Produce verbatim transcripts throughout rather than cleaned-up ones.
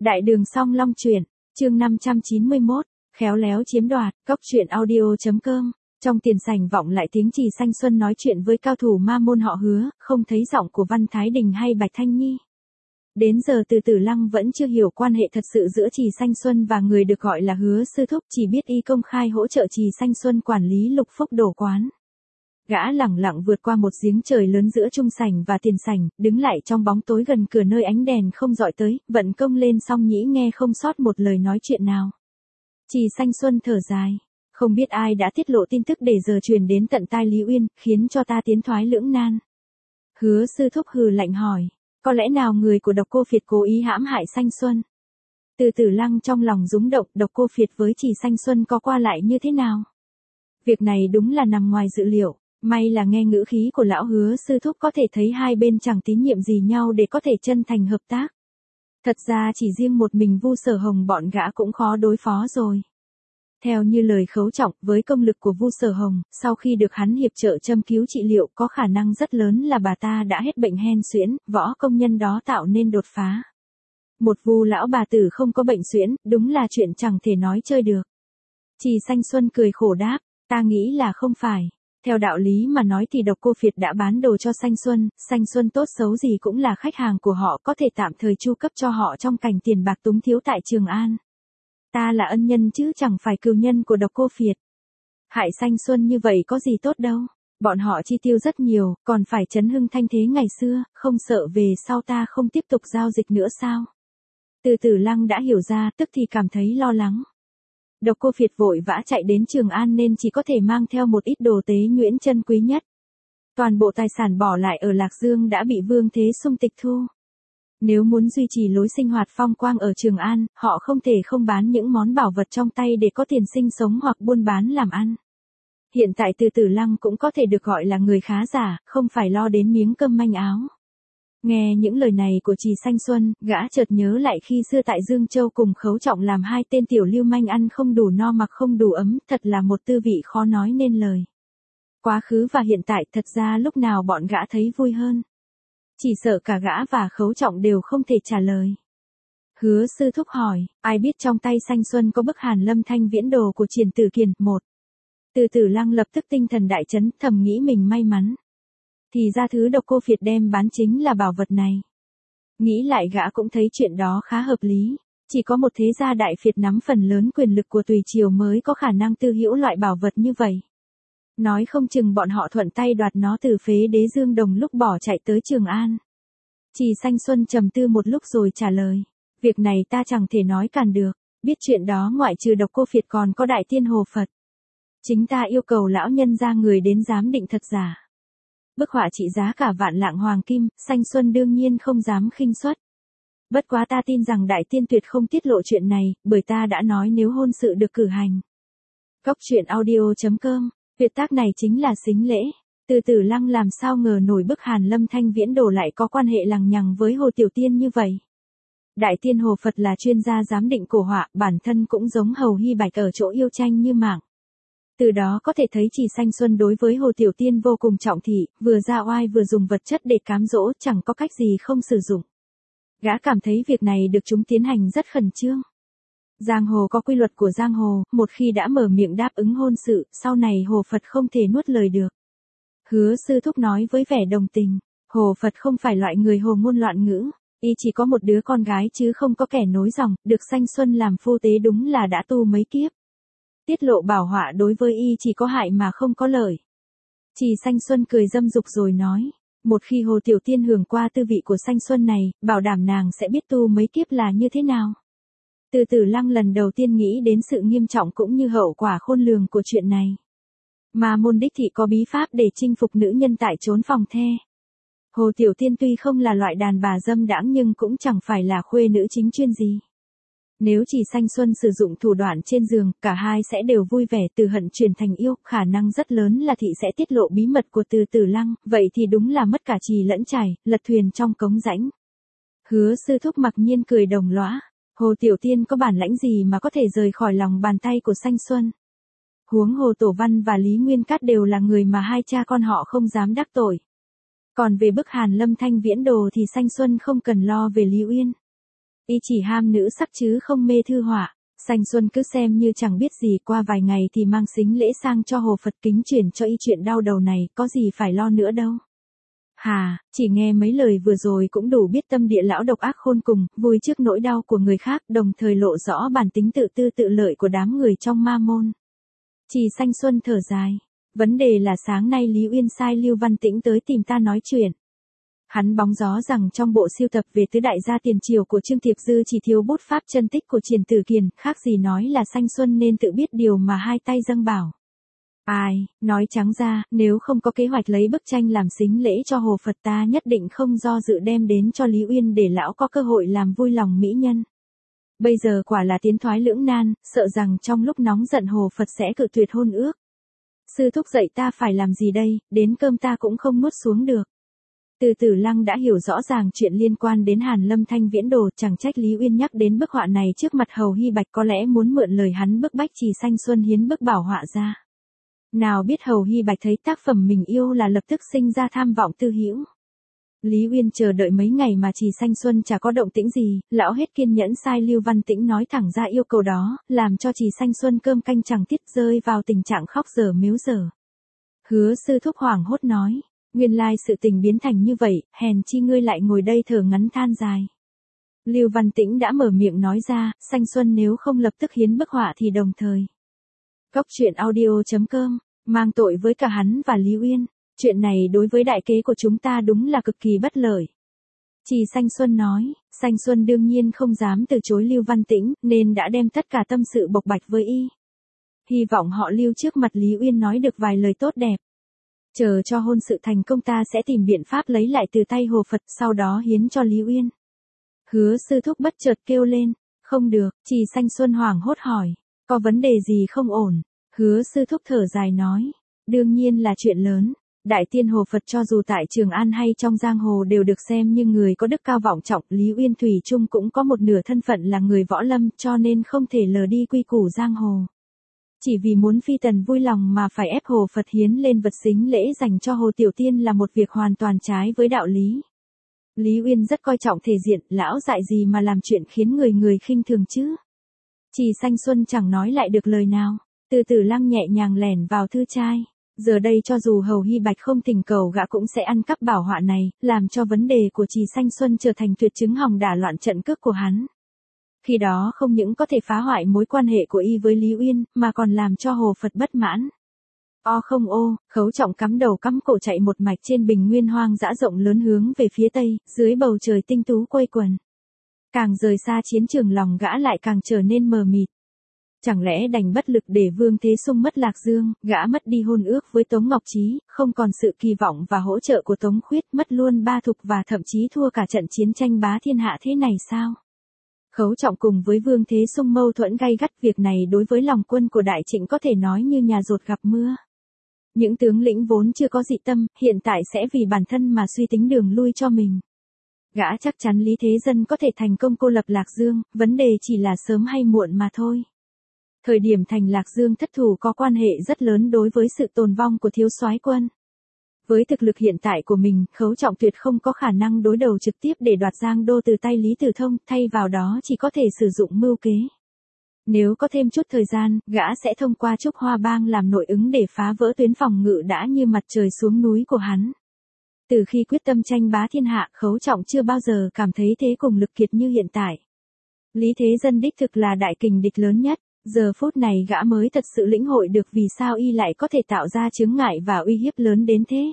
Đại đường song long truyện, chương năm trăm chín mươi mốt, khéo léo chiếm đoạt, cóc truyện audio.com. Trong tiền sảnh vọng lại tiếng Trì Sanh Xuân nói chuyện với cao thủ ma môn họ Hứa, không thấy giọng của Văn Thái Đình hay Bạch Thanh Nhi. Đến giờ Từ Tử Lăng vẫn chưa hiểu quan hệ thật sự giữa Trì Sanh Xuân và người được gọi là Hứa sư thúc, chỉ biết y công khai hỗ trợ Trì Sanh Xuân quản lý Lục Phúc Đồ quán. Gã lẳng lặng vượt qua một giếng trời lớn giữa trung sảnh và tiền sảnh, đứng lại trong bóng tối gần cửa nơi ánh đèn không dọi tới, vận công lên song nhĩ nghe không sót một lời nói chuyện nào. Trì Sanh Xuân thở dài, không biết ai đã tiết lộ tin tức để giờ truyền đến tận tai Lý Uyên, khiến cho ta tiến thoái lưỡng nan. Hứa sư thúc hừ lạnh hỏi, có lẽ nào người của Độc Cô Phiệt cố ý hãm hại Sanh Xuân? Từ Tử Lăng trong lòng rúng động, Độc Cô Phiệt với Trì Sanh Xuân có qua lại như thế nào? Việc này đúng là nằm ngoài dự liệu. May là nghe ngữ khí của lão Hứa sư thúc có thể thấy hai bên chẳng tín nhiệm gì nhau để có thể chân thành hợp tác. Thật ra chỉ riêng một mình Vu Sở Hồng bọn gã cũng khó đối phó rồi. Theo như lời Khấu Trọng, với công lực của Vu Sở Hồng, sau khi được hắn hiệp trợ châm cứu trị liệu có khả năng rất lớn là bà ta đã hết bệnh hen suyễn, võ công nhân đó tạo nên đột phá. Một Vu lão bà tử không có bệnh suyễn, đúng là chuyện chẳng thể nói chơi được. Trì Sanh Xuân cười khổ đáp, ta nghĩ là không phải. Theo đạo lý mà nói thì Độc Cô Phiệt đã bán đồ cho Sanh Xuân, Sanh Xuân tốt xấu gì cũng là khách hàng của họ, có thể tạm thời chu cấp cho họ trong cảnh tiền bạc túng thiếu tại Trường An. Ta là ân nhân chứ chẳng phải cừu nhân của Độc Cô Phiệt. Hại Sanh Xuân như vậy có gì tốt đâu, bọn họ chi tiêu rất nhiều, còn phải chấn hưng thanh thế ngày xưa, không sợ về sau ta không tiếp tục giao dịch nữa sao? Từ Tử Lăng đã hiểu ra, tức thì cảm thấy lo lắng. Độc Cô Phiệt vội vã chạy đến Trường An nên chỉ có thể mang theo một ít đồ tế nhuyễn chân quý nhất. Toàn bộ tài sản bỏ lại ở Lạc Dương đã bị Vương Thế Sung tịch thu. Nếu muốn duy trì lối sinh hoạt phong quang ở Trường An, họ không thể không bán những món bảo vật trong tay để có tiền sinh sống hoặc buôn bán làm ăn. Hiện tại Từ Tử Lăng cũng có thể được gọi là người khá giả, không phải lo đến miếng cơm manh áo. Nghe những lời này của Trì Sanh Xuân, gã chợt nhớ lại khi xưa tại Dương Châu cùng Khấu Trọng làm hai tên tiểu lưu manh ăn không đủ no mặc không đủ ấm, thật là một tư vị khó nói nên lời. Quá khứ và hiện tại thật ra lúc nào bọn gã thấy vui hơn. Chỉ sợ cả gã và Khấu Trọng đều không thể trả lời. Hứa sư thúc hỏi, ai biết trong tay Sanh Xuân có bức Hàn Lâm Thanh Viễn Đồ của Triển Tử Kiền, một. Từ Tử Lăng lập tức tinh thần đại chấn, thầm nghĩ mình may mắn. Thì ra thứ Độc Cô Phiệt đem bán chính là bảo vật này. Nghĩ lại gã cũng thấy chuyện đó khá hợp lý. Chỉ có một thế gia đại phiệt nắm phần lớn quyền lực của tùy triều mới có khả năng tư hữu loại bảo vật như vậy. Nói không chừng bọn họ thuận tay đoạt nó từ phế đế Dương Đồng lúc bỏ chạy tới Trường An. Trì Sanh Xuân trầm tư một lúc rồi trả lời. Việc này ta chẳng thể nói cản được. Biết chuyện đó ngoại trừ Độc Cô Phiệt còn có Đại Tiên Hồ Phật. Chính ta yêu cầu lão nhân ra người đến giám định thật giả. Bức họa trị giá cả vạn lạng hoàng kim, Sanh Xuân đương nhiên không dám khinh suất. Bất quá ta tin rằng Đại Tiên tuyệt không tiết lộ chuyện này, bởi ta đã nói nếu hôn sự được cử hành. Cóc truyện audio.com, việc tác này chính là xính lễ. Từ Tử Lăng làm sao ngờ nổi bức Hàn Lâm Thanh Viễn Đồ lại có quan hệ lằng nhằng với Hồ Tiểu Tiên như vậy. Đại Tiên Hồ Phật là chuyên gia giám định cổ họa, bản thân cũng giống Hầu Hy Bạch ở chỗ yêu tranh như mạng. Từ đó có thể thấy Trì Sanh Xuân đối với Hồ Tiểu Tiên vô cùng trọng thị, vừa ra oai vừa dùng vật chất để cám dỗ, chẳng có cách gì không sử dụng. Gã cảm thấy việc này được chúng tiến hành rất khẩn trương. Giang hồ có quy luật của giang hồ, một khi đã mở miệng đáp ứng hôn sự, sau này Hồ Phật không thể nuốt lời được. Hứa sư thúc nói với vẻ đồng tình, Hồ Phật không phải loại người hồ ngôn loạn ngữ, y chỉ có một đứa con gái chứ không có kẻ nối dòng, được Sanh Xuân làm phu tế đúng là đã tu mấy kiếp. Tiết lộ bảo họa đối với y chỉ có hại mà không có lợi. Trì Sanh Xuân cười dâm dục rồi nói, một khi Hồ Tiểu Tiên hưởng qua tư vị của Sanh Xuân này, bảo đảm nàng sẽ biết tu mấy kiếp là như thế nào. Từ Tử Lăng lần đầu tiên nghĩ đến sự nghiêm trọng cũng như hậu quả khôn lường của chuyện này. Mà môn đích thị có bí pháp để chinh phục nữ nhân tại trốn phòng the. Hồ Tiểu Tiên tuy không là loại đàn bà dâm đãng nhưng cũng chẳng phải là khuê nữ chính chuyên gì. Nếu Trì Sanh Xuân sử dụng thủ đoạn trên giường, cả hai sẽ đều vui vẻ từ hận chuyển thành yêu, khả năng rất lớn là thị sẽ tiết lộ bí mật của Từ Tử Lăng, vậy thì đúng là mất cả trì lẫn chảy, lật thuyền trong cống rãnh. Hứa sư thúc mặc nhiên cười đồng lõa, Hồ Tiểu Tiên có bản lãnh gì mà có thể rời khỏi lòng bàn tay của Sanh Xuân. Huống hồ Tổ Văn và Lý Nguyên Cát đều là người mà hai cha con họ không dám đắc tội. Còn về bức Hàn Lâm Thanh Viễn Đồ thì Sanh Xuân không cần lo về Lý Uyên. Y chỉ ham nữ sắc chứ không mê thư họa. Sanh Xuân cứ xem như chẳng biết gì, qua vài ngày thì mang sính lễ sang cho Hồ Phật kính chuyển cho y chuyện đau đầu này, có gì phải lo nữa đâu. Hà, chỉ nghe mấy lời vừa rồi cũng đủ biết tâm địa lão độc ác khôn cùng, vui trước nỗi đau của người khác, đồng thời lộ rõ bản tính tự tư tự lợi của đám người trong ma môn. Trì Sanh Xuân thở dài. Vấn đề là sáng nay Lý Uyên sai Lưu Văn Tĩnh tới tìm ta nói chuyện. Hắn bóng gió rằng trong bộ siêu tập về tứ đại gia tiền triều của Trương Thiệp Dư chỉ thiếu bút pháp chân tích của Triển Tử Kiền, khác gì nói là Sanh Xuân nên tự biết điều mà hai tay dâng bảo. Ai, nói trắng ra, nếu không có kế hoạch lấy bức tranh làm sính lễ cho Hồ Phật ta nhất định không do dự đem đến cho Lý Uyên để lão có cơ hội làm vui lòng mỹ nhân. Bây giờ quả là tiến thoái lưỡng nan, sợ rằng trong lúc nóng giận Hồ Phật sẽ cự tuyệt hôn ước. Sư thúc dạy ta phải làm gì đây, đến cơm ta cũng không nuốt xuống được. Từ Tử Lăng đã hiểu rõ ràng chuyện liên quan đến Hàn Lâm Thanh Viễn Đồ, chẳng trách Lý Uyên nhắc đến bức họa này trước mặt Hầu Hy Bạch, có lẽ muốn mượn lời hắn bức bách Trì Sanh Xuân hiến bức bảo họa ra. Nào biết Hầu Hy Bạch thấy tác phẩm mình yêu là lập tức sinh ra tham vọng tư hữu. Lý Uyên chờ đợi mấy ngày mà Trì Sanh Xuân chả có động tĩnh gì, lão hết kiên nhẫn sai Lưu Văn Tĩnh nói thẳng ra yêu cầu đó, làm cho Trì Sanh Xuân cơm canh chẳng tiết, rơi vào tình trạng khóc dở mếu dở. Hứa sư thúc hoảng hốt nói, nguyên lai sự tình biến thành như vậy, hèn chi ngươi lại ngồi đây thở ngắn than dài. Lưu Văn Tĩnh đã mở miệng nói ra, Sanh Xuân nếu không lập tức hiến bức họa thì đồng thời. Cốc truyện audio chấm com, mang tội với cả hắn và Lý Uyên. Chuyện này đối với đại kế của chúng ta đúng là cực kỳ bất lợi. Trì Sanh Xuân nói, Sanh Xuân đương nhiên không dám từ chối Lưu Văn Tĩnh, nên đã đem tất cả tâm sự bộc bạch với y. Hy vọng họ Lưu trước mặt Lý Uyên nói được vài lời tốt đẹp. Chờ cho hôn sự thành công ta sẽ tìm biện pháp lấy lại từ tay Hồ Phật, sau đó hiến cho Lý Uyên. Hứa sư thúc bất chợt kêu lên, không được, Trì Sanh Xuân hoảng hốt hỏi, có vấn đề gì không ổn? Hứa sư thúc thở dài nói, đương nhiên là chuyện lớn. Đại tiên Hồ Phật cho dù tại Trường An hay trong giang hồ đều được xem như người có đức cao vọng trọng, Lý Uyên thủy chung cũng có một nửa thân phận là người võ lâm, cho nên không thể lờ đi quy củ giang hồ. Chỉ vì muốn phi tần vui lòng mà phải ép Hồ Phật hiến lên vật sính lễ dành cho Hồ Tiểu Tiên là một việc hoàn toàn trái với đạo lý. Lý Uyên rất coi trọng thể diện, lão dại gì mà làm chuyện khiến người người khinh thường chứ. Trì Sanh Xuân chẳng nói lại được lời nào, Từ Tử Lăng nhẹ nhàng lẻn vào thư trai. Giờ đây cho dù Hầu Hy Bạch không thỉnh cầu gã cũng sẽ ăn cắp bảo họa này, làm cho vấn đề của Trì Sanh Xuân trở thành tuyệt chứng hòng đả loạn trận cước của hắn. Khi đó không những có thể phá hoại mối quan hệ của y với Lý Uyên, mà còn làm cho Hồ Phật bất mãn. O không ô, Khấu Trọng cắm đầu cắm cổ chạy một mạch trên bình nguyên hoang dã rộng lớn hướng về phía tây, dưới bầu trời tinh tú quây quần. Càng rời xa chiến trường lòng gã lại càng trở nên mờ mịt. Chẳng lẽ đành bất lực để Vương Thế Sung mất Lạc Dương, gã mất đi hôn ước với Tống Ngọc Trí, không còn sự kỳ vọng và hỗ trợ của Tống Khuyết, mất luôn Ba Thục và thậm chí thua cả trận chiến tranh bá thiên hạ thế này sao? Khấu Trọng cùng với Vương Thế Sung mâu thuẫn gay gắt, việc này đối với lòng quân của Đại Trịnh có thể nói như nhà dột gặp mưa. Những tướng lĩnh vốn chưa có dị tâm, hiện tại sẽ vì bản thân mà suy tính đường lui cho mình. Gã chắc chắn Lý Thế Dân có thể thành công cô lập Lạc Dương, vấn đề chỉ là sớm hay muộn mà thôi. Thời điểm thành Lạc Dương thất thủ có quan hệ rất lớn đối với sự tồn vong của thiếu soái quân. Với thực lực hiện tại của mình, Khấu Trọng tuyệt không có khả năng đối đầu trực tiếp để đoạt Giang Đô từ tay Lý Tử Thông, thay vào đó chỉ có thể sử dụng mưu kế. Nếu có thêm chút thời gian, gã sẽ thông qua Trúc Hoa Bang làm nội ứng để phá vỡ tuyến phòng ngự đã như mặt trời xuống núi của hắn. Từ khi quyết tâm tranh bá thiên hạ, Khấu Trọng chưa bao giờ cảm thấy thế cùng lực kiệt như hiện tại. Lý Thế Dân đích thực là đại kình địch lớn nhất. Giờ phút này gã mới thật sự lĩnh hội được vì sao y lại có thể tạo ra chướng ngại và uy hiếp lớn đến thế.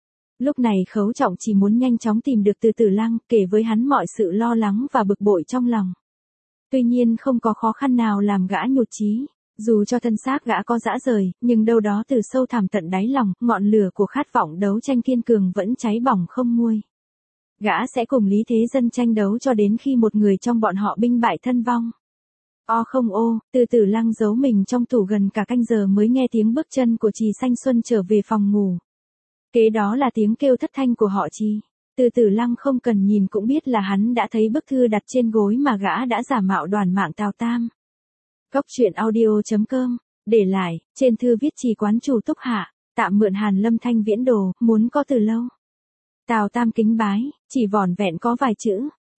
Lúc này Khấu Trọng chỉ muốn nhanh chóng tìm được Từ Tử Lăng, kể với hắn mọi sự lo lắng và bực bội trong lòng. Tuy nhiên không có khó khăn nào làm gã nhụt chí, dù cho thân xác gã có rã rời, nhưng đâu đó từ sâu thẳm tận đáy lòng, ngọn lửa của khát vọng đấu tranh kiên cường vẫn cháy bỏng không nguôi. Gã sẽ cùng Lý Thế Dân tranh đấu cho đến khi một người trong bọn họ binh bại thân vong. O không ô, Từ Tử Lăng giấu mình trong tủ gần cả canh giờ mới nghe tiếng bước chân của Trì Sanh Xuân trở về phòng ngủ. Kế đó là tiếng kêu thất thanh của họ Trì. Từ Tử Lăng không cần nhìn cũng biết là hắn đã thấy bức thư đặt trên gối mà gã đã giả mạo đoàn mạng Tào Tam. Cốc truyện audio chấm com, để lại, trên thư viết Trì quán chủ Túc Hạ, tạm mượn Hàn Lâm Thanh Viễn Đồ, muốn có từ lâu. Tào Tam kính bái, chỉ vỏn vẹn có vài chữ.